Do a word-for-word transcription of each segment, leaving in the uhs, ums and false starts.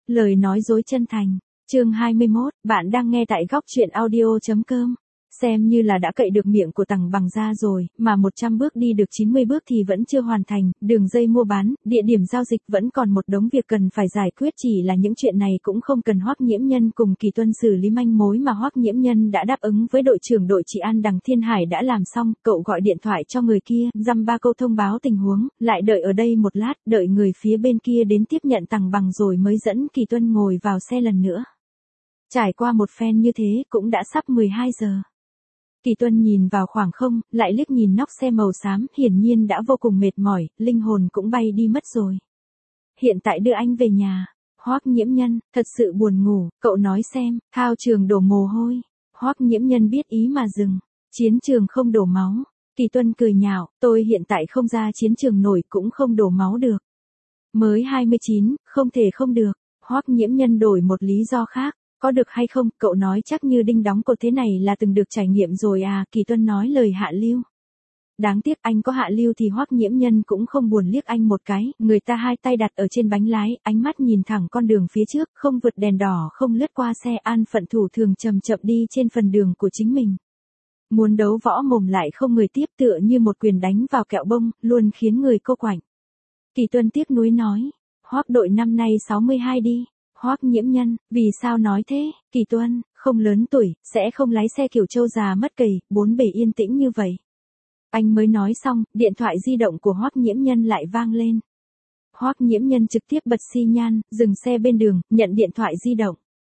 Lời nói dối chân thành. Chương hai mươi mốt, bạn đang nghe tại góc truyện audio chấm com. Xem như là đã cậy được miệng của Tằng Bằng ra rồi, mà một trăm bước đi được chín mươi bước thì vẫn chưa hoàn thành, đường dây mua bán, địa điểm giao dịch vẫn còn một đống việc cần phải giải quyết, chỉ là những chuyện này cũng không cần Hoắc Nhiễm Nhân cùng Kỳ Tuân xử lý manh mối mà Hoắc Nhiễm Nhân đã đáp ứng với đội trưởng đội trị an Đằng Thiên Hải đã làm xong, cậu gọi điện thoại cho người kia, dăm ba câu thông báo tình huống, lại đợi ở đây một lát, đợi người phía bên kia đến tiếp nhận Tằng Bằng rồi mới dẫn Kỳ Tuân ngồi vào xe lần nữa. Trải qua một phen như thế cũng đã sắp mười hai giờ. Kỳ Tuân nhìn vào khoảng không, lại liếc nhìn nóc xe màu xám, hiển nhiên đã vô cùng mệt mỏi, linh hồn cũng bay đi mất rồi. Hiện tại đưa anh về nhà. Hoắc Nhiễm Nhân, thật sự buồn ngủ, cậu nói xem, thao trường đổ mồ hôi. Hoắc Nhiễm Nhân biết ý mà dừng. Chiến trường không đổ máu. Kỳ Tuân cười nhạo, tôi hiện tại không ra chiến trường nổi cũng không đổ máu được. Mới hai mươi chín, không thể không được. Hoắc Nhiễm Nhân đổi một lý do khác. Có được hay không, cậu nói chắc như đinh đóng cột thế này là từng được trải nghiệm rồi à, Kỳ Tuân nói lời hạ lưu. Đáng tiếc anh có hạ lưu thì Hoắc Nhiễm Nhân cũng không buồn liếc anh một cái, người ta hai tay đặt ở trên bánh lái, ánh mắt nhìn thẳng con đường phía trước, không vượt đèn đỏ, không lướt qua xe, an phận thủ thường chậm chậm đi trên phần đường của chính mình. Muốn đấu võ mồm lại không người tiếp, tựa như một quyền đánh vào kẹo bông, luôn khiến người cô quạnh. Kỳ Tuân tiếc nuối nói, Hoắc đội năm nay sáu mươi hai đi. Hoắc Nhiễm Nhân, vì sao nói thế? Kỳ Tuân, không lớn tuổi, sẽ không lái xe kiểu trâu già mất cầy, bốn bề yên tĩnh như vậy. Anh mới nói xong, điện thoại di động của Hoắc Nhiễm Nhân lại vang lên. Hoắc Nhiễm Nhân trực tiếp bật xi nhan, dừng xe bên đường, nhận điện thoại di động.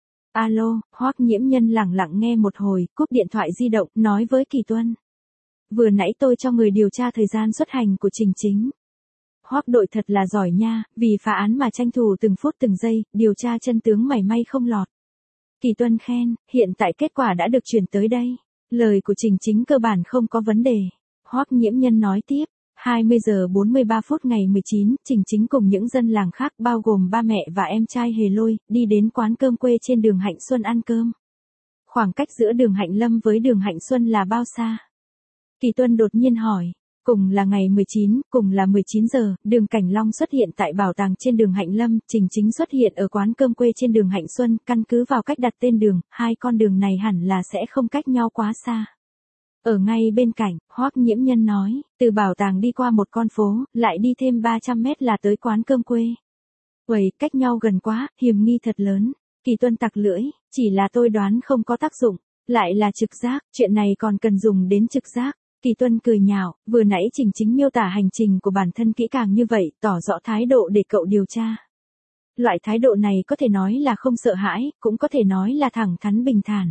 Alo, Hoắc Nhiễm Nhân lẳng lặng nghe một hồi, cúp điện thoại di động, nói với Kỳ Tuân. Vừa nãy tôi cho người điều tra thời gian xuất hành của Trình Chính. Hoắc đội thật là giỏi nha, vì phá án mà tranh thủ từng phút từng giây, điều tra chân tướng mảy may không lọt. Kỳ Tuân khen, hiện tại kết quả đã được chuyển tới đây. Lời của Trình Chính cơ bản không có vấn đề. Hoắc Nhiễm Nhân nói tiếp, hai mươi giờ bốn mươi ba phút ngày mười chín, Trình Chính cùng những dân làng khác bao gồm ba mẹ và em trai Hề Lôi, đi đến quán cơm quê trên đường Hạnh Xuân ăn cơm. Khoảng cách giữa đường Hạnh Lâm với đường Hạnh Xuân là bao xa? Kỳ Tuân đột nhiên hỏi. Cùng là ngày mười chín, cùng là mười chín giờ, Đường Cảnh Long xuất hiện tại bảo tàng trên đường Hạnh Lâm, Trình Chính xuất hiện ở quán cơm quê trên đường Hạnh Xuân, căn cứ vào cách đặt tên đường, hai con đường này hẳn là sẽ không cách nhau quá xa. Ở ngay bên cạnh, Hoắc Nhiễm Nhân nói, từ bảo tàng đi qua một con phố, lại đi thêm ba trăm mét là tới quán cơm quê. Uầy, cách nhau gần quá, hiểm nghi thật lớn. Kỳ Tuân tặc lưỡi, chỉ là tôi đoán không có tác dụng, lại là trực giác, chuyện này còn cần dùng đến trực giác. Kỳ Tuân cười nhạo, vừa nãy Trình Chính miêu tả hành trình của bản thân kỹ càng như vậy, tỏ rõ thái độ để cậu điều tra. Loại thái độ này có thể nói là không sợ hãi, cũng có thể nói là thẳng thắn bình thản.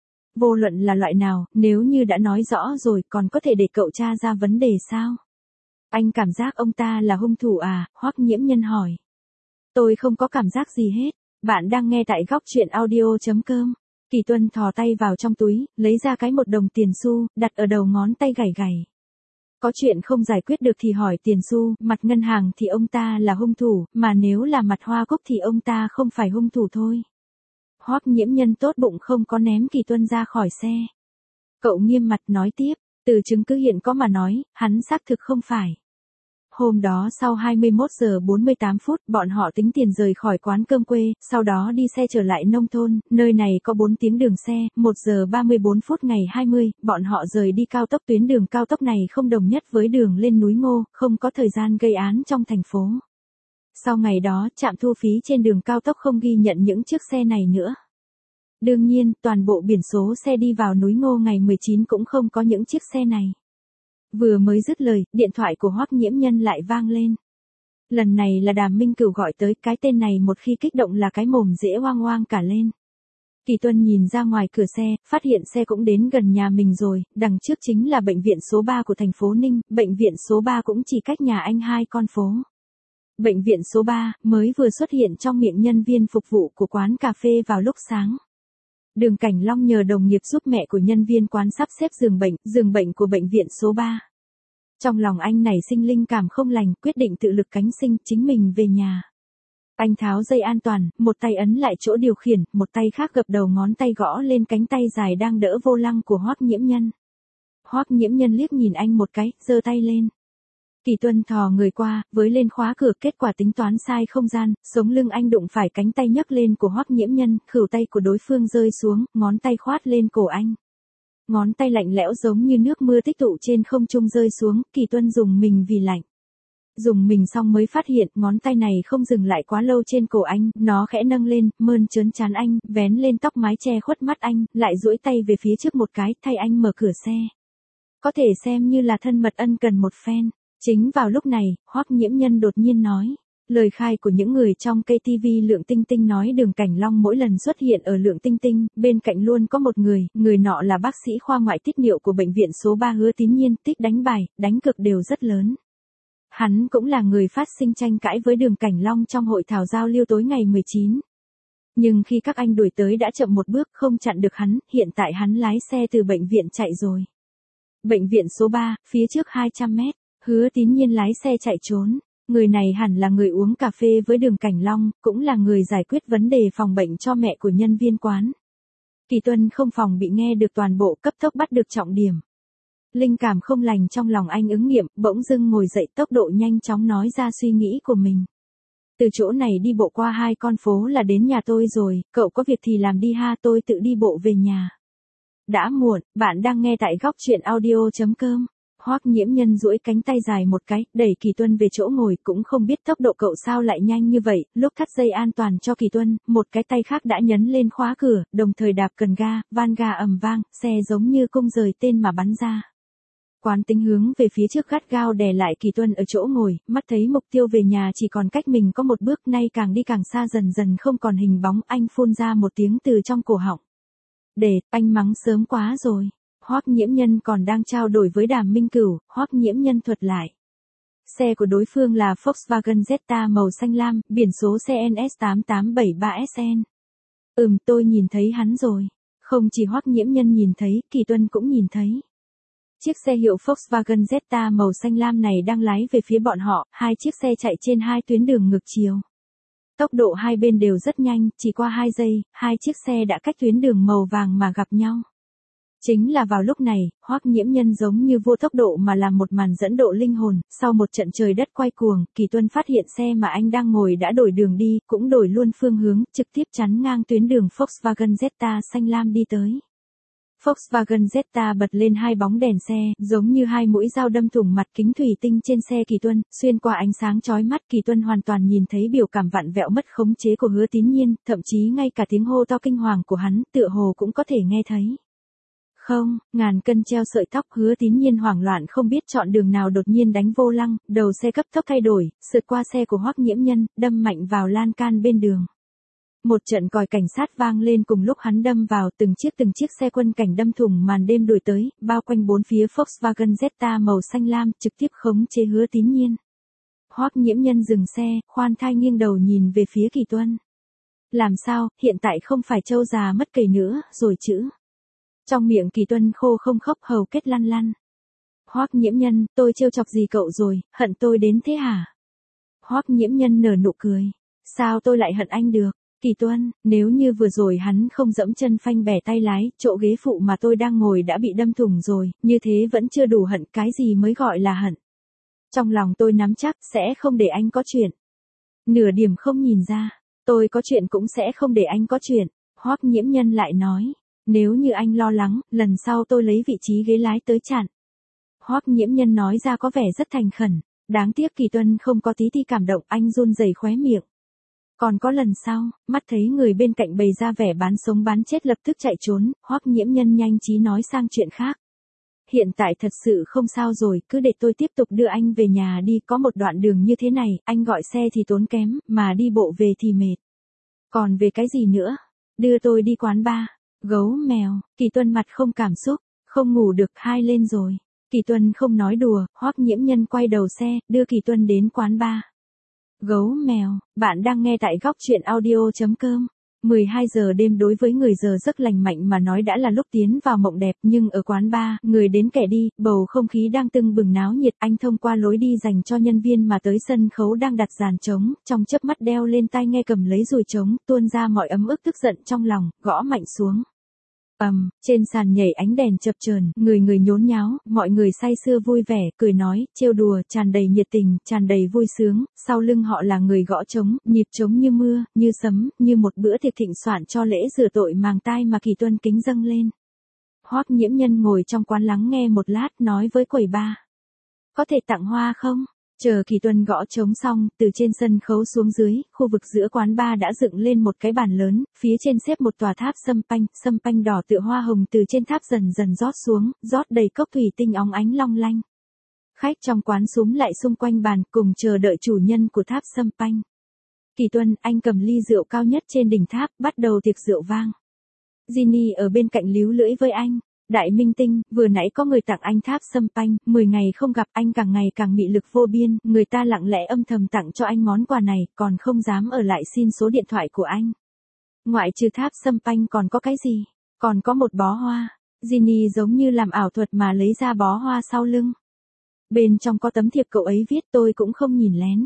Vô luận là loại nào, nếu như đã nói rõ rồi còn có thể để cậu tra ra vấn đề sao? Anh cảm giác ông ta là hung thủ à? Hoắc Nhiễm Nhân hỏi. Tôi không có cảm giác gì hết, bạn đang nghe tại góc truyện audio chấm com. Kỳ Tuân thò tay vào trong túi, lấy ra cái một đồng tiền xu, đặt ở đầu ngón tay gảy gảy. Có chuyện không giải quyết được thì hỏi tiền xu, mặt ngân hàng thì ông ta là hung thủ, mà nếu là mặt hoa cúc thì ông ta không phải hung thủ thôi. Hoắc Nhiễm Nhân tốt bụng không có ném Kỳ Tuân ra khỏi xe. Cậu nghiêm mặt nói tiếp, từ chứng cứ hiện có mà nói, hắn xác thực không phải. Hôm đó sau hai mươi mốt giờ bốn mươi tám phút, bọn họ tính tiền rời khỏi quán cơm quê, sau đó đi xe trở lại nông thôn, nơi này có bốn tiếng đường xe, một giờ ba mươi bốn phút ngày hai mươi, bọn họ rời đi cao tốc, tuyến đường cao tốc này không đồng nhất với đường lên núi Ngô, không có thời gian gây án trong thành phố. Sau ngày đó, trạm thu phí trên đường cao tốc không ghi nhận những chiếc xe này nữa. Đương nhiên, toàn bộ biển số xe đi vào núi Ngô ngày mười chín cũng không có những chiếc xe này. Vừa mới dứt lời, điện thoại của Hoắc Nhiễm Nhân lại vang lên. Lần này là Đàm Minh Cửu gọi tới, cái tên này một khi kích động là cái mồm dễ oang oang cả lên. Kỳ Tuân nhìn ra ngoài cửa xe, phát hiện xe cũng đến gần nhà mình rồi, đằng trước chính là bệnh viện số ba của thành phố Ninh, bệnh viện số ba cũng chỉ cách nhà anh hai con phố. Bệnh viện số ba, mới vừa xuất hiện trong miệng nhân viên phục vụ của quán cà phê vào lúc sáng. Đường Cảnh Long nhờ đồng nghiệp giúp mẹ của nhân viên quán sắp xếp giường bệnh, giường bệnh của bệnh viện số ba. Trong lòng anh nảy sinh linh cảm không lành, quyết định tự lực cánh sinh, chính mình về nhà. Anh tháo dây an toàn, một tay ấn lại chỗ điều khiển, một tay khác gập đầu ngón tay gõ lên cánh tay dài đang đỡ vô lăng của Hoắc Nhiễm Nhân. Hoắc Nhiễm Nhân liếc nhìn anh một cái, giơ tay lên. Kỳ Tuân thò người qua, với lên khóa cửa, kết quả tính toán sai không gian, sống lưng anh đụng phải cánh tay nhấc lên của Hoắc Nhiễm Nhân, khuỷu tay của đối phương rơi xuống, ngón tay khoát lên cổ anh. Ngón tay lạnh lẽo giống như nước mưa tích tụ trên không trung rơi xuống, Kỳ Tuân dùng mình vì lạnh. Dùng mình xong mới phát hiện, ngón tay này không dừng lại quá lâu trên cổ anh, nó khẽ nâng lên, mơn trớn trán anh, vén lên tóc mái che khuất mắt anh, lại duỗi tay về phía trước một cái, thay anh mở cửa xe. Có thể xem như là thân mật ân cần một phen. Chính vào lúc này, Hoắc Nhiễm Nhân đột nhiên nói. Lời khai của những người trong cây ti vi Lượng Tinh Tinh nói Đường Cảnh Long mỗi lần xuất hiện ở Lượng Tinh Tinh, bên cạnh luôn có một người, người nọ là bác sĩ khoa ngoại tiết niệu của bệnh viện số ba Hứa Tín Nhiên, tích đánh bài, đánh cược đều rất lớn. Hắn cũng là người phát sinh tranh cãi với Đường Cảnh Long trong hội thảo giao lưu tối ngày mười chín. Nhưng khi các anh đuổi tới đã chậm một bước, không chặn được hắn, hiện tại hắn lái xe từ bệnh viện chạy rồi. Bệnh viện số ba, phía trước hai trăm mét, Hứa Tín Nhiên lái xe chạy trốn. Người này hẳn là người uống cà phê với Đường Cảnh Long, cũng là người giải quyết vấn đề phòng bệnh cho mẹ của nhân viên quán. Kỳ Tuân không phòng bị nghe được toàn bộ, cấp tốc bắt được trọng điểm. Linh cảm không lành trong lòng anh ứng nghiệm, bỗng dưng ngồi dậy, tốc độ nhanh chóng nói ra suy nghĩ của mình. Từ chỗ này đi bộ qua hai con phố là đến nhà tôi rồi, cậu có việc thì làm đi ha, tôi tự đi bộ về nhà. Đã muộn, bạn đang nghe tại góc truyện audio chấm com. Hoắc Nhiễm Nhân duỗi cánh tay dài một cái, đẩy Kỳ Tuân về chỗ ngồi, cũng không biết tốc độ cậu sao lại nhanh như vậy, lúc thắt dây an toàn cho Kỳ Tuân, một cái tay khác đã nhấn lên khóa cửa, đồng thời đạp cần ga, van ga ầm vang, xe giống như cung rời tên mà bắn ra. Quán tính hướng về phía trước gắt gao đè lại Kỳ Tuân ở chỗ ngồi, mắt thấy mục tiêu về nhà chỉ còn cách mình có một bước, nay càng đi càng xa, dần dần không còn hình bóng, anh phun ra một tiếng từ trong cổ họng. Để, anh mắng sớm quá rồi. Hoắc Nhiễm Nhân còn đang trao đổi với Đàm Minh Cửu, Hoắc Nhiễm Nhân thuật lại. Xe của đối phương là Volkswagen Jetta màu xanh lam, biển số C N S tám tám bảy ba S N. Ừm, tôi nhìn thấy hắn rồi. Không chỉ Hoắc Nhiễm Nhân nhìn thấy, Kỳ Tuân cũng nhìn thấy. Chiếc xe hiệu Volkswagen Jetta màu xanh lam này đang lái về phía bọn họ, hai chiếc xe chạy trên hai tuyến đường ngược chiều. Tốc độ hai bên đều rất nhanh, chỉ qua hai giây, hai chiếc xe đã cách tuyến đường màu vàng mà gặp nhau. Chính là vào lúc này, Hoắc Nhiễm Nhân giống như vô tốc độ mà làm một màn dẫn độ linh hồn, sau một trận trời đất quay cuồng, Kỳ Tuân phát hiện xe mà anh đang ngồi đã đổi đường đi, cũng đổi luôn phương hướng, trực tiếp chắn ngang tuyến đường Volkswagen Jetta xanh lam đi tới. Volkswagen Jetta bật lên hai bóng đèn xe, giống như hai mũi dao đâm thủng mặt kính thủy tinh trên xe Kỳ Tuân, xuyên qua ánh sáng chói mắt, Kỳ Tuân hoàn toàn nhìn thấy biểu cảm vặn vẹo mất khống chế của Hứa Tín Nhiên, thậm chí ngay cả tiếng hô to kinh hoàng của hắn, tựa hồ cũng có thể nghe thấy. Không, ngàn cân treo sợi tóc, Hứa Tín Nhiên hoảng loạn không biết chọn đường nào, đột nhiên đánh vô lăng, đầu xe cấp tốc thay đổi, sượt qua xe của Hoắc Nhiễm Nhân, đâm mạnh vào lan can bên đường. Một trận còi cảnh sát vang lên cùng lúc hắn đâm vào, từng chiếc từng chiếc xe quân cảnh đâm thủng màn đêm đuổi tới, bao quanh bốn phía Volkswagen Jetta màu xanh lam, trực tiếp khống chế Hứa Tín Nhiên. Hoắc Nhiễm Nhân dừng xe, khoan thai nghiêng đầu nhìn về phía Kỳ Tuân. Làm sao, hiện tại không phải trâu già mất cầy nữa, rồi chữ. Trong miệng Kỳ Tuân khô không khóc, hầu kết lăn lăn. Hoắc Nhiễm Nhân, tôi trêu chọc gì cậu rồi, hận tôi đến thế hả? Hoắc Nhiễm Nhân nở nụ cười. Sao tôi lại hận anh được? Kỳ Tuân, nếu như vừa rồi hắn không dẫm chân phanh bẻ tay lái, chỗ ghế phụ mà tôi đang ngồi đã bị đâm thủng rồi, như thế vẫn chưa đủ hận, cái gì mới gọi là hận? Trong lòng tôi nắm chắc, sẽ không để anh có chuyện. Nửa điểm không nhìn ra, tôi có chuyện cũng sẽ không để anh có chuyện. Hoắc Nhiễm Nhân lại nói, nếu như anh lo lắng, lần sau tôi lấy vị trí ghế lái tới chặn. Hoắc Nhiễm Nhân nói ra có vẻ rất thành khẩn, đáng tiếc Kỳ Tuân không có tí ti cảm động, anh run rẩy khóe miệng. Còn có lần sau, mắt thấy người bên cạnh bày ra vẻ bán sống bán chết lập tức chạy trốn, Hoắc Nhiễm Nhân nhanh trí nói sang chuyện khác. Hiện tại thật sự không sao rồi, cứ để tôi tiếp tục đưa anh về nhà đi, có một đoạn đường như thế này, anh gọi xe thì tốn kém, mà đi bộ về thì mệt. Còn về cái gì nữa? Đưa tôi đi quán bar. Gấu mèo, Kỳ Tuân mặt không cảm xúc, không ngủ được, hai lên rồi. Kỳ Tuân không nói đùa, Hoắc Nhiễm Nhân quay đầu xe, đưa Kỳ Tuân đến quán bar. Gấu mèo, bạn đang nghe tại góc truyện audio chấm com. mười hai giờ đêm đối với người giờ giấc lành mạnh mà nói đã là lúc tiến vào mộng đẹp, nhưng ở quán bar, người đến kẻ đi, bầu không khí đang tưng bừng náo nhiệt, anh thông qua lối đi dành cho nhân viên mà tới sân khấu đang đặt dàn trống, trong chớp mắt đeo lên tai nghe cầm lấy dùi trống, tuôn ra mọi ấm ức tức giận trong lòng, gõ mạnh xuống. Ầm, trên sàn nhảy ánh đèn chập chờn, người người nhốn nháo, mọi người say sưa vui vẻ, cười nói, trêu đùa, tràn đầy nhiệt tình, tràn đầy vui sướng, sau lưng họ là người gõ trống, nhịp trống như mưa, như sấm, như một bữa tiệc thịnh soạn cho lễ rửa tội màng tai mà Kỳ Tuân kính dâng lên. Hoắc Nhiễm Nhân ngồi trong quán lắng nghe một lát, nói với quầy ba. Có thể tặng hoa không? Chờ Kỳ Tuân gõ trống xong, từ trên sân khấu xuống dưới, khu vực giữa quán bar đã dựng lên một cái bàn lớn, phía trên xếp một tòa tháp sâm panh, sâm panh đỏ tựa hoa hồng từ trên tháp dần dần rót xuống, rót đầy cốc thủy tinh óng ánh long lanh. Khách trong quán súm lại xung quanh bàn, cùng chờ đợi chủ nhân của tháp sâm panh. Kỳ Tuân, anh cầm ly rượu cao nhất trên đỉnh tháp, bắt đầu tiệc rượu vang. Ginny ở bên cạnh líu lưỡi với anh. Đại minh tinh, vừa nãy có người tặng anh tháp sâm panh, mười ngày không gặp anh càng ngày càng mị lực vô biên, người ta lặng lẽ âm thầm tặng cho anh món quà này, còn không dám ở lại xin số điện thoại của anh. Ngoại trừ tháp sâm panh còn có cái gì? Còn có một bó hoa. Ginny giống như làm ảo thuật mà lấy ra bó hoa sau lưng. Bên trong có tấm thiệp cậu ấy viết, tôi cũng không nhìn lén.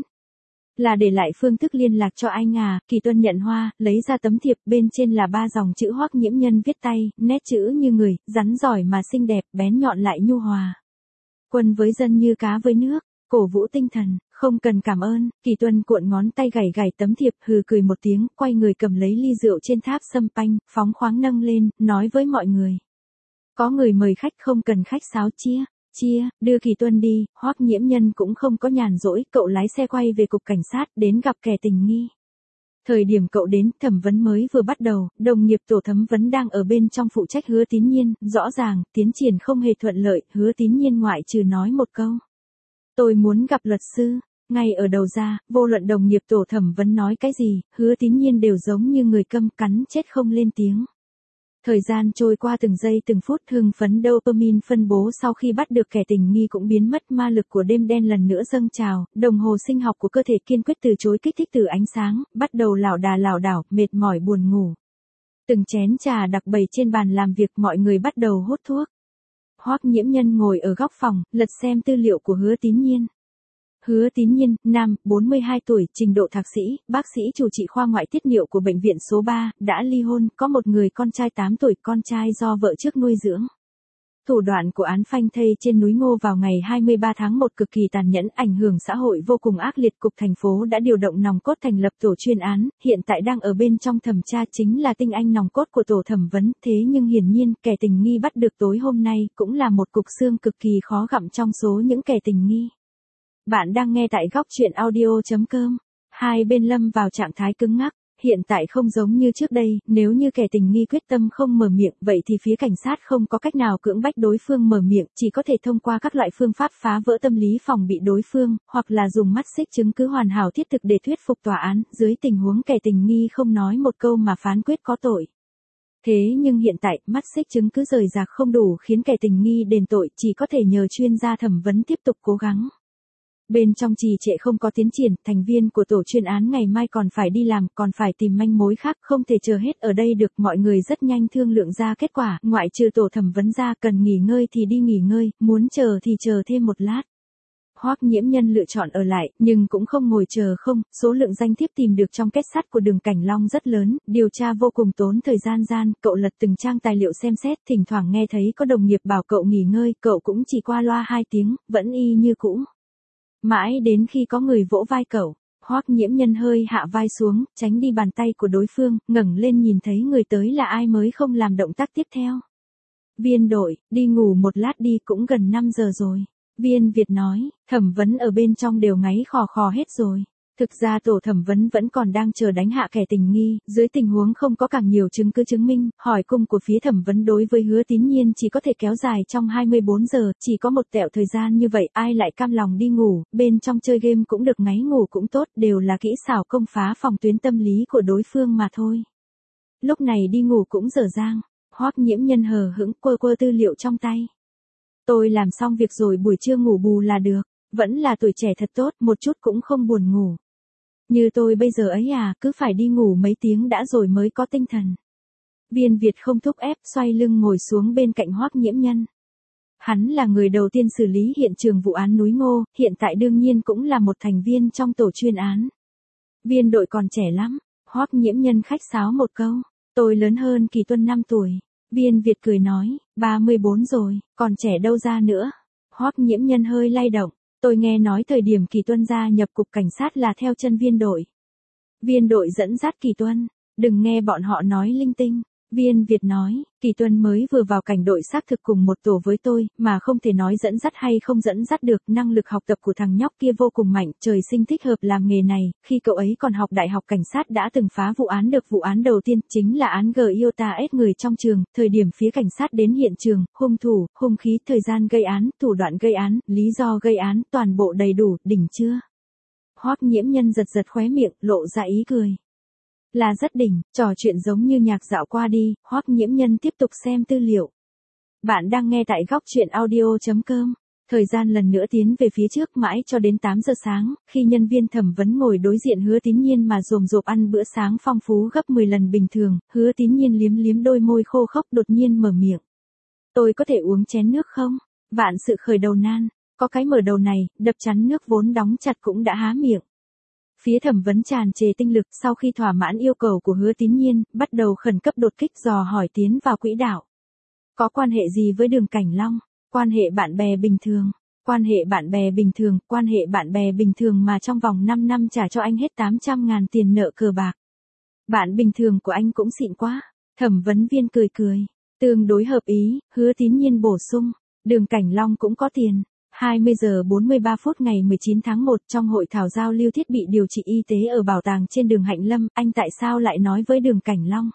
Là để lại phương thức liên lạc cho anh à? Kỳ Tuân nhận hoa, lấy ra tấm thiệp, bên trên là ba dòng chữ Hoắc Nhiễm Nhân viết tay, nét chữ như người, rắn giỏi mà xinh đẹp, bén nhọn lại nhu hòa. Quân với dân như cá với nước, cổ vũ tinh thần, không cần cảm ơn. Kỳ Tuân cuộn ngón tay gảy gảy tấm thiệp, hừ cười một tiếng, quay người cầm lấy ly rượu trên tháp sâm panh, phóng khoáng nâng lên, nói với mọi người. Có người mời khách, không cần khách sáo chia. Chia, đưa Kỳ Tuân đi. Hoắc Nhiễm Nhân cũng không có nhàn rỗi, cậu lái xe quay về cục cảnh sát, đến gặp kẻ tình nghi. Thời điểm cậu đến, thẩm vấn mới vừa bắt đầu, đồng nghiệp tổ thẩm vấn đang ở bên trong phụ trách Hứa Tín Nhiên, rõ ràng, tiến triển không hề thuận lợi, Hứa Tín Nhiên ngoại trừ nói một câu. Tôi muốn gặp luật sư. Ngay ở đầu ra, vô luận đồng nghiệp tổ thẩm vấn nói cái gì, Hứa Tín Nhiên đều giống như người câm cắn chết không lên tiếng. Thời gian trôi qua từng giây từng phút, hưng phấn dopamine phân bố sau khi bắt được kẻ tình nghi cũng biến mất, ma lực của đêm đen lần nữa dâng trào, đồng hồ sinh học của cơ thể kiên quyết từ chối kích thích từ ánh sáng, bắt đầu lảo đà lảo đảo, mệt mỏi buồn ngủ. Từng chén trà đặc bày trên bàn làm việc, mọi người bắt đầu hút thuốc. Hoắc Nhiễm Nhân ngồi ở góc phòng, lật xem tư liệu của Hứa Tín Nhiên. Hứa Tín Nhiên, nam, bốn mươi hai tuổi, trình độ thạc sĩ, bác sĩ chủ trị khoa ngoại tiết niệu của bệnh viện số ba, đã ly hôn, có một người con trai tám tuổi, con trai do vợ trước nuôi dưỡng. Thủ đoạn của án phanh thây trên núi Ngô vào ngày hai mươi ba tháng một cực kỳ tàn nhẫn, ảnh hưởng xã hội vô cùng ác liệt. Cục thành phố đã điều động nòng cốt thành lập tổ chuyên án, hiện tại đang ở bên trong thẩm tra, chính là tinh anh nòng cốt của tổ thẩm vấn. Thế nhưng hiển nhiên, kẻ tình nghi bắt được tối hôm nay, cũng là một cục xương cực kỳ khó gặm trong số những kẻ tình nghi. Bạn đang nghe tại góc truyện audio chấm com. Hai bên lâm vào trạng thái cứng ngắc, hiện tại không giống như trước đây, nếu như kẻ tình nghi quyết tâm không mở miệng, vậy thì phía cảnh sát không có cách nào cưỡng bách đối phương mở miệng, chỉ có thể thông qua các loại phương pháp phá vỡ tâm lý phòng bị đối phương, hoặc là dùng mắt xích chứng cứ hoàn hảo thiết thực để thuyết phục tòa án, dưới tình huống kẻ tình nghi không nói một câu mà phán quyết có tội. Thế nhưng hiện tại, mắt xích chứng cứ rời rạc không đủ khiến kẻ tình nghi đền tội, chỉ có thể nhờ chuyên gia thẩm vấn tiếp tục cố gắng. Bên trong trì trệ không có tiến triển, thành viên của tổ chuyên án ngày mai còn phải đi làm, còn phải tìm manh mối khác, không thể chờ hết ở đây được. Mọi người rất nhanh thương lượng ra kết quả, ngoại trừ tổ thẩm vấn ra, cần nghỉ ngơi thì đi nghỉ ngơi, muốn chờ thì chờ thêm một lát. Hoắc Nhiễm Nhân lựa chọn ở lại, nhưng cũng không ngồi chờ không, số lượng danh thiếp tìm được trong kết sắt của Đường Cảnh Long rất lớn, điều tra vô cùng tốn thời gian gian, cậu lật từng trang tài liệu xem xét, thỉnh thoảng nghe thấy có đồng nghiệp bảo cậu nghỉ ngơi, cậu cũng chỉ qua loa hai tiếng, vẫn y như cũ. Mãi đến khi có người vỗ vai cậu, Hoắc Nhiễm Nhân hơi hạ vai xuống, tránh đi bàn tay của đối phương, ngẩng lên nhìn thấy người tới là ai mới không làm động tác tiếp theo. Viên đội, đi ngủ một lát đi, cũng gần năm giờ rồi. Viên Việt nói, thẩm vấn ở bên trong đều ngáy khò khò hết rồi. Thực ra tổ thẩm vấn vẫn còn đang chờ đánh hạ kẻ tình nghi, dưới tình huống không có càng nhiều chứng cứ chứng minh, hỏi cung của phía thẩm vấn đối với Hứa Tín Nhiên chỉ có thể kéo dài trong hai mươi bốn giờ, chỉ có một tẹo thời gian như vậy, ai lại cam lòng đi ngủ, bên trong chơi game cũng được, ngáy ngủ cũng tốt, đều là kỹ xảo công phá phòng tuyến tâm lý của đối phương mà thôi. Lúc này đi ngủ cũng dở dang, Hoắc Nhiễm Nhân hờ hững quơ quơ tư liệu trong tay. Tôi làm xong việc rồi, buổi trưa ngủ bù là được, vẫn là tuổi trẻ thật tốt, một chút cũng không buồn ngủ. Như tôi bây giờ ấy à, cứ phải đi ngủ mấy tiếng đã rồi mới có tinh thần. Viên Việt không thúc ép, xoay lưng ngồi xuống bên cạnh Hoắc Nhiễm Nhân. Hắn là người đầu tiên xử lý hiện trường vụ án núi Ngô, hiện tại đương nhiên cũng là một thành viên trong tổ chuyên án. Viên đội còn trẻ lắm, Hoắc Nhiễm Nhân khách sáo một câu, tôi lớn hơn Kỳ Tuân năm tuổi. Viên Việt cười nói, ba mươi bốn rồi, còn trẻ đâu ra nữa. Hoắc Nhiễm Nhân hơi lay động, tôi nghe nói thời điểm Kỳ Tuân gia nhập cục cảnh sát là theo chân Viên đội. Viên đội dẫn dắt Kỳ Tuân, đừng nghe bọn họ nói linh tinh. Viên Việt nói, Kỳ Tuân mới vừa vào cảnh đội xác thực cùng một tổ với tôi, mà không thể nói dẫn dắt hay không dẫn dắt được, năng lực học tập của thằng nhóc kia vô cùng mạnh, trời sinh thích hợp làm nghề này, khi cậu ấy còn học đại học cảnh sát đã từng phá vụ án được vụ án đầu tiên, chính là án Giota ét người trong trường, thời điểm phía cảnh sát đến hiện trường, hung thủ, hung khí, thời gian gây án, thủ đoạn gây án, lý do gây án, toàn bộ đầy đủ, đỉnh chưa? Hoắc Nhiễm Nhân giật giật khóe miệng, lộ ra ý cười. Là rất đỉnh, trò chuyện giống như nhạc dạo qua đi, Hoắc Nhiễm Nhân tiếp tục xem tư liệu. Bạn đang nghe tại góc chuyện audio chấm com. Thời gian lần nữa tiến về phía trước mãi cho đến tám giờ sáng, khi nhân viên thẩm vấn ngồi đối diện Hứa Tín Nhiên mà rồm rộp ăn bữa sáng phong phú gấp mười lần bình thường, Hứa Tín Nhiên liếm liếm đôi môi khô khốc đột nhiên mở miệng. Tôi có thể uống chén nước không? Vạn sự khởi đầu nan, có cái mở đầu này, đập chắn nước vốn đóng chặt cũng đã há miệng. Phía thẩm vấn tràn trề tinh lực sau khi thỏa mãn yêu cầu của Hứa Tín Nhiên, bắt đầu khẩn cấp đột kích dò hỏi tiến vào quỹ đạo. Có quan hệ gì với Đường Cảnh Long? Quan hệ bạn bè bình thường. Quan hệ bạn bè bình thường, quan hệ bạn bè bình thường mà trong vòng năm năm trả cho anh hết tám trăm ngàn tiền nợ cờ bạc. Bạn bình thường của anh cũng xịn quá. Thẩm vấn viên cười cười. Tương đối hợp ý, Hứa Tín Nhiên bổ sung. Đường Cảnh Long cũng có tiền. hai mươi giờ bốn mươi ba phút ngày mười chín tháng một trong hội thảo giao lưu thiết bị điều trị y tế ở bảo tàng trên đường Hạnh Lâm, anh tại sao lại nói với Đường Cảnh Long?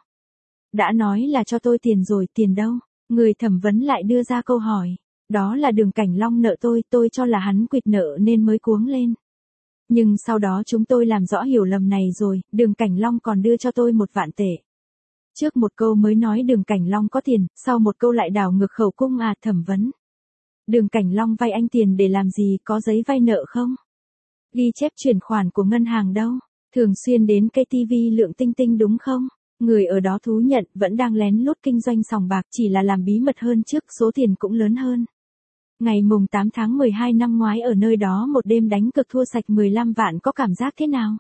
Đã nói là cho tôi tiền rồi, tiền đâu? Người thẩm vấn lại đưa ra câu hỏi. Đó là Đường Cảnh Long nợ tôi, tôi cho là hắn quỵt nợ nên mới cuống lên. Nhưng sau đó chúng tôi làm rõ hiểu lầm này rồi, Đường Cảnh Long còn đưa cho tôi một vạn tệ. Trước một câu mới nói Đường Cảnh Long có tiền, sau một câu lại đảo ngược khẩu cung à thẩm vấn. Đường Cảnh Long vay anh tiền để làm gì, có giấy vay nợ không? Ghi chép chuyển khoản của ngân hàng đâu? Thường xuyên đến ca tê vê Lượng Tinh Tinh đúng không? Người ở đó thú nhận vẫn đang lén lút kinh doanh sòng bạc, chỉ là làm bí mật hơn trước, số tiền cũng lớn hơn. Ngày mùng tám tháng mười hai năm ngoái ở nơi đó một đêm đánh cược thua sạch mười lăm vạn có cảm giác thế nào?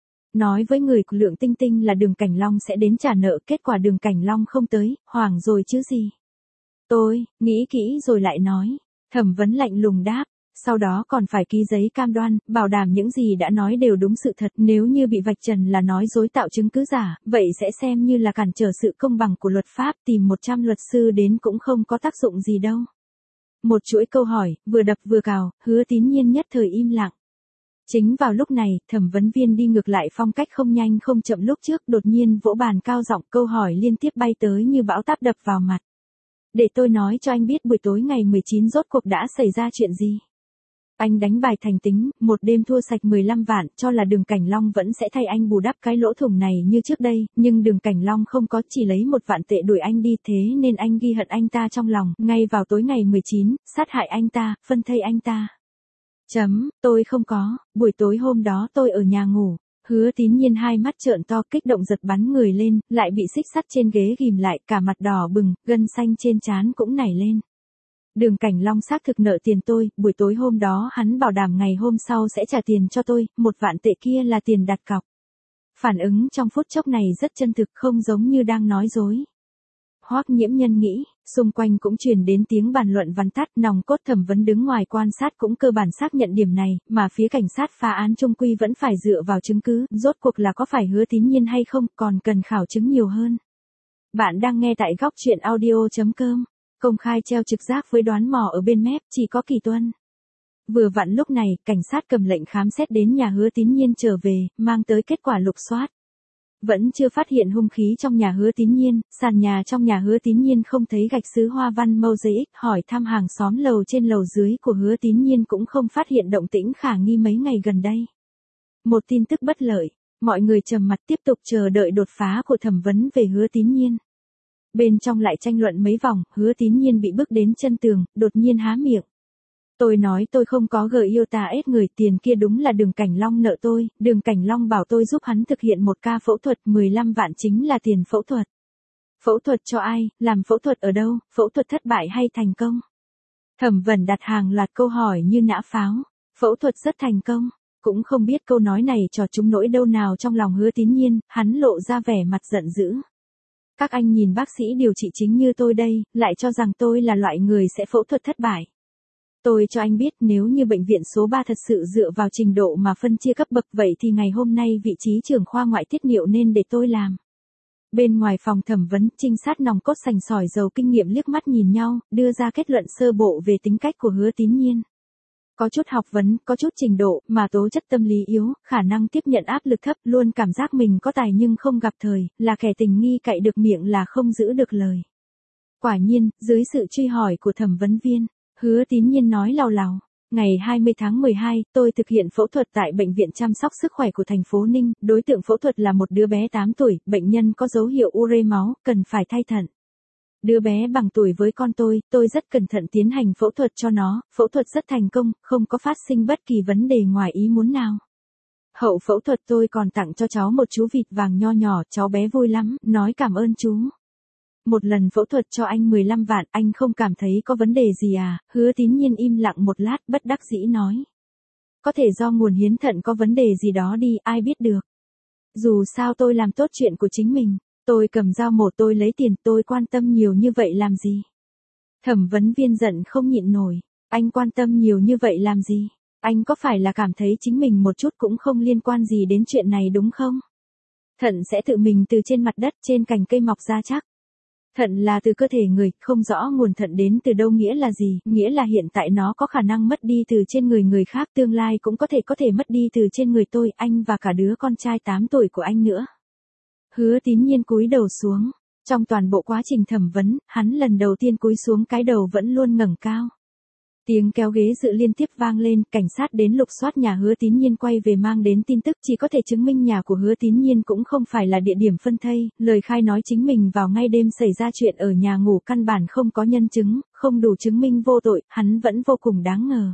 Nói với người của Lượng Tinh Tinh là Đường Cảnh Long sẽ đến trả nợ, kết quả Đường Cảnh Long không tới, hoảng rồi chứ gì. Tôi, nghĩ kỹ rồi lại nói. Thẩm vấn lạnh lùng đáp, sau đó còn phải ký giấy cam đoan, bảo đảm những gì đã nói đều đúng sự thật, nếu như bị vạch trần là nói dối tạo chứng cứ giả, vậy sẽ xem như là cản trở sự công bằng của luật pháp, tìm một trăm luật sư đến cũng không có tác dụng gì đâu. Một chuỗi câu hỏi, vừa đập vừa cào, Hứa Tín Nhiên nhất thời im lặng. Chính vào lúc này, thẩm vấn viên đi ngược lại phong cách không nhanh không chậm lúc trước, đột nhiên vỗ bàn cao giọng, câu hỏi liên tiếp bay tới như bão táp đập vào mặt. Để tôi nói cho anh biết buổi tối ngày mười chín rốt cuộc đã xảy ra chuyện gì. Anh đánh bài thành tính, một đêm thua sạch mười lăm vạn, cho là Đường Cảnh Long vẫn sẽ thay anh bù đắp cái lỗ thủng này như trước đây, nhưng Đường Cảnh Long không có, chỉ lấy một vạn tệ đuổi anh đi, thế nên anh ghi hận anh ta trong lòng, ngay vào tối ngày mười chín, sát hại anh ta, phân thây anh ta. Chấm, tôi không có, buổi tối hôm đó tôi ở nhà ngủ. Hứa Tín Nhiên hai mắt trợn to kích động giật bắn người lên, lại bị xích sắt trên ghế ghìm lại, cả mặt đỏ bừng, gân xanh trên trán cũng nảy lên. Đường Cảnh Long xác thực nợ tiền tôi, buổi tối hôm đó hắn bảo đảm ngày hôm sau sẽ trả tiền cho tôi, một vạn tệ kia là tiền đặt cọc. Phản ứng trong phút chốc này rất chân thực, không giống như đang nói dối. Hoắc Nhiễm Nhân nghĩ, xung quanh cũng truyền đến tiếng bàn luận vắn tắt, nòng cốt thẩm vấn đứng ngoài quan sát cũng cơ bản xác nhận điểm này, mà phía cảnh sát phá án chung quy vẫn phải dựa vào chứng cứ, rốt cuộc là có phải Hứa Tín Nhiên hay không, còn cần khảo chứng nhiều hơn. Bạn đang nghe tại góc chuyện audio chấm com, công khai treo trực giác với đoán mò ở bên mép, chỉ có Kỳ Tuân. Vừa vặn lúc này, cảnh sát cầm lệnh khám xét đến nhà Hứa Tín Nhiên trở về, mang tới kết quả lục soát. Vẫn chưa phát hiện hung khí trong nhà Hứa Tín Nhiên, sàn nhà trong nhà Hứa Tín Nhiên không thấy gạch sứ hoa văn mosaic, hỏi thăm hàng xóm lầu trên lầu dưới của Hứa Tín Nhiên cũng không phát hiện động tĩnh khả nghi mấy ngày gần đây. Một tin tức bất lợi, mọi người trầm mặt tiếp tục chờ đợi đột phá của thẩm vấn về Hứa Tín Nhiên. Bên trong lại tranh luận mấy vòng, Hứa Tín Nhiên bị bước đến chân tường, đột nhiên há miệng. Tôi nói tôi không có Giota ét người, tiền kia đúng là Đường Cảnh Long nợ tôi, Đường Cảnh Long bảo tôi giúp hắn thực hiện một ca phẫu thuật, mười lăm vạn chính là tiền phẫu thuật. Phẫu thuật cho ai, làm phẫu thuật ở đâu, phẫu thuật thất bại hay thành công? Thẩm vấn đặt hàng loạt câu hỏi như nã pháo, phẫu thuật rất thành công, cũng không biết câu nói này trò trúng nỗi đâu nào trong lòng Hứa Tín Nhiên, hắn lộ ra vẻ mặt giận dữ. Các anh nhìn bác sĩ điều trị chính như tôi đây, lại cho rằng tôi là loại người sẽ phẫu thuật thất bại. Tôi cho anh biết nếu như bệnh viện số ba thật sự dựa vào trình độ mà phân chia cấp bậc vậy thì ngày hôm nay vị trí trưởng khoa ngoại tiết niệu nên để tôi làm. Bên ngoài phòng thẩm vấn, trinh sát nòng cốt sành sỏi giàu kinh nghiệm liếc mắt nhìn nhau, đưa ra kết luận sơ bộ về tính cách của Hứa Tín Nhiên. Có chút học vấn, có chút trình độ, mà tố chất tâm lý yếu, khả năng tiếp nhận áp lực thấp, luôn cảm giác mình có tài nhưng không gặp thời, là kẻ tình nghi cậy được miệng là không giữ được lời. Quả nhiên, dưới sự truy hỏi của thẩm vấn viên, Hứa Tín Nhiên nói lào lào. Ngày hai mươi tháng mười hai, tôi thực hiện phẫu thuật tại Bệnh viện chăm sóc sức khỏe của thành phố Ninh, đối tượng phẫu thuật là một đứa bé tám tuổi, bệnh nhân có dấu hiệu u rê máu, cần phải thay thận. Đứa bé bằng tuổi với con tôi, tôi rất cẩn thận tiến hành phẫu thuật cho nó, phẫu thuật rất thành công, không có phát sinh bất kỳ vấn đề ngoài ý muốn nào. Hậu phẫu thuật tôi còn tặng cho cháu một chú vịt vàng nho nhỏ, cháu bé vui lắm, nói cảm ơn chú. Một lần phẫu thuật cho anh mười lăm vạn, anh không cảm thấy có vấn đề gì à? Hứa Tín Nhiên im lặng một lát, bất đắc dĩ nói. Có thể do nguồn hiến thận có vấn đề gì đó đi, ai biết được. Dù sao tôi làm tốt chuyện của chính mình, tôi cầm dao mổ, tôi lấy tiền, tôi quan tâm nhiều như vậy làm gì? Thẩm vấn viên giận không nhịn nổi, anh quan tâm nhiều như vậy làm gì? Anh có phải là cảm thấy chính mình một chút cũng không liên quan gì đến chuyện này đúng không? Thận sẽ tự mình từ trên mặt đất, trên cành cây mọc ra chắc. Thận là từ cơ thể người, không rõ nguồn thận đến từ đâu nghĩa là gì, nghĩa là hiện tại nó có khả năng mất đi từ trên người người khác, tương lai cũng có thể có thể mất đi từ trên người tôi, anh và cả đứa con trai tám tuổi của anh nữa. Hứa Tín Nhiên cúi đầu xuống, trong toàn bộ quá trình thẩm vấn, hắn lần đầu tiên cúi xuống, cái đầu vẫn luôn ngẩng cao. Tiếng kéo ghế dự liên tiếp vang lên, cảnh sát đến lục soát nhà Hứa Tín Nhiên quay về mang đến tin tức chỉ có thể chứng minh nhà của Hứa Tín Nhiên cũng không phải là địa điểm phân thây, lời khai nói chính mình vào ngay đêm xảy ra chuyện ở nhà ngủ căn bản không có nhân chứng, không đủ chứng minh vô tội, hắn vẫn vô cùng đáng ngờ.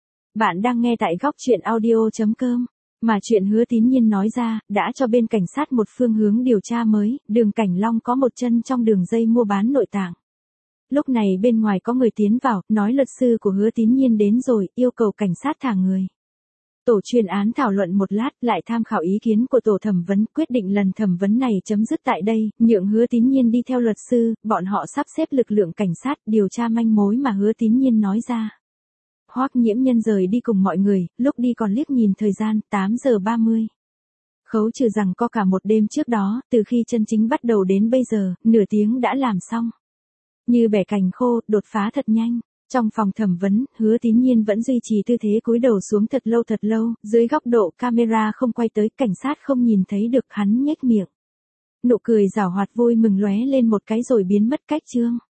Bạn đang nghe tại góc truyện audio chấm com, mà chuyện Hứa Tín Nhiên nói ra, đã cho bên cảnh sát một phương hướng điều tra mới, Đường Cảnh Long có một chân trong đường dây mua bán nội tạng. Lúc này bên ngoài có người tiến vào, nói luật sư của Hứa Tín Nhiên đến rồi, yêu cầu cảnh sát thả người. Tổ chuyên án thảo luận một lát, lại tham khảo ý kiến của tổ thẩm vấn, quyết định lần thẩm vấn này chấm dứt tại đây, nhượng Hứa Tín Nhiên đi theo luật sư, bọn họ sắp xếp lực lượng cảnh sát điều tra manh mối mà Hứa Tín Nhiên nói ra. Hoắc Nhiễm Nhân rời đi cùng mọi người, lúc đi còn liếc nhìn thời gian, tám giờ ba mươi. Khấu trừ rằng có cả một đêm trước đó, từ khi chân chính bắt đầu đến bây giờ, nửa tiếng đã làm xong. Như bẻ cành khô, đột phá thật nhanh. Trong phòng thẩm vấn, Hứa Tín Nhiên vẫn duy trì tư thế cúi đầu xuống thật lâu thật lâu, dưới góc độ camera không quay tới, cảnh sát không nhìn thấy được, hắn nhếch miệng. Nụ cười giảo hoạt vui mừng lóe lên một cái rồi biến mất cách chương.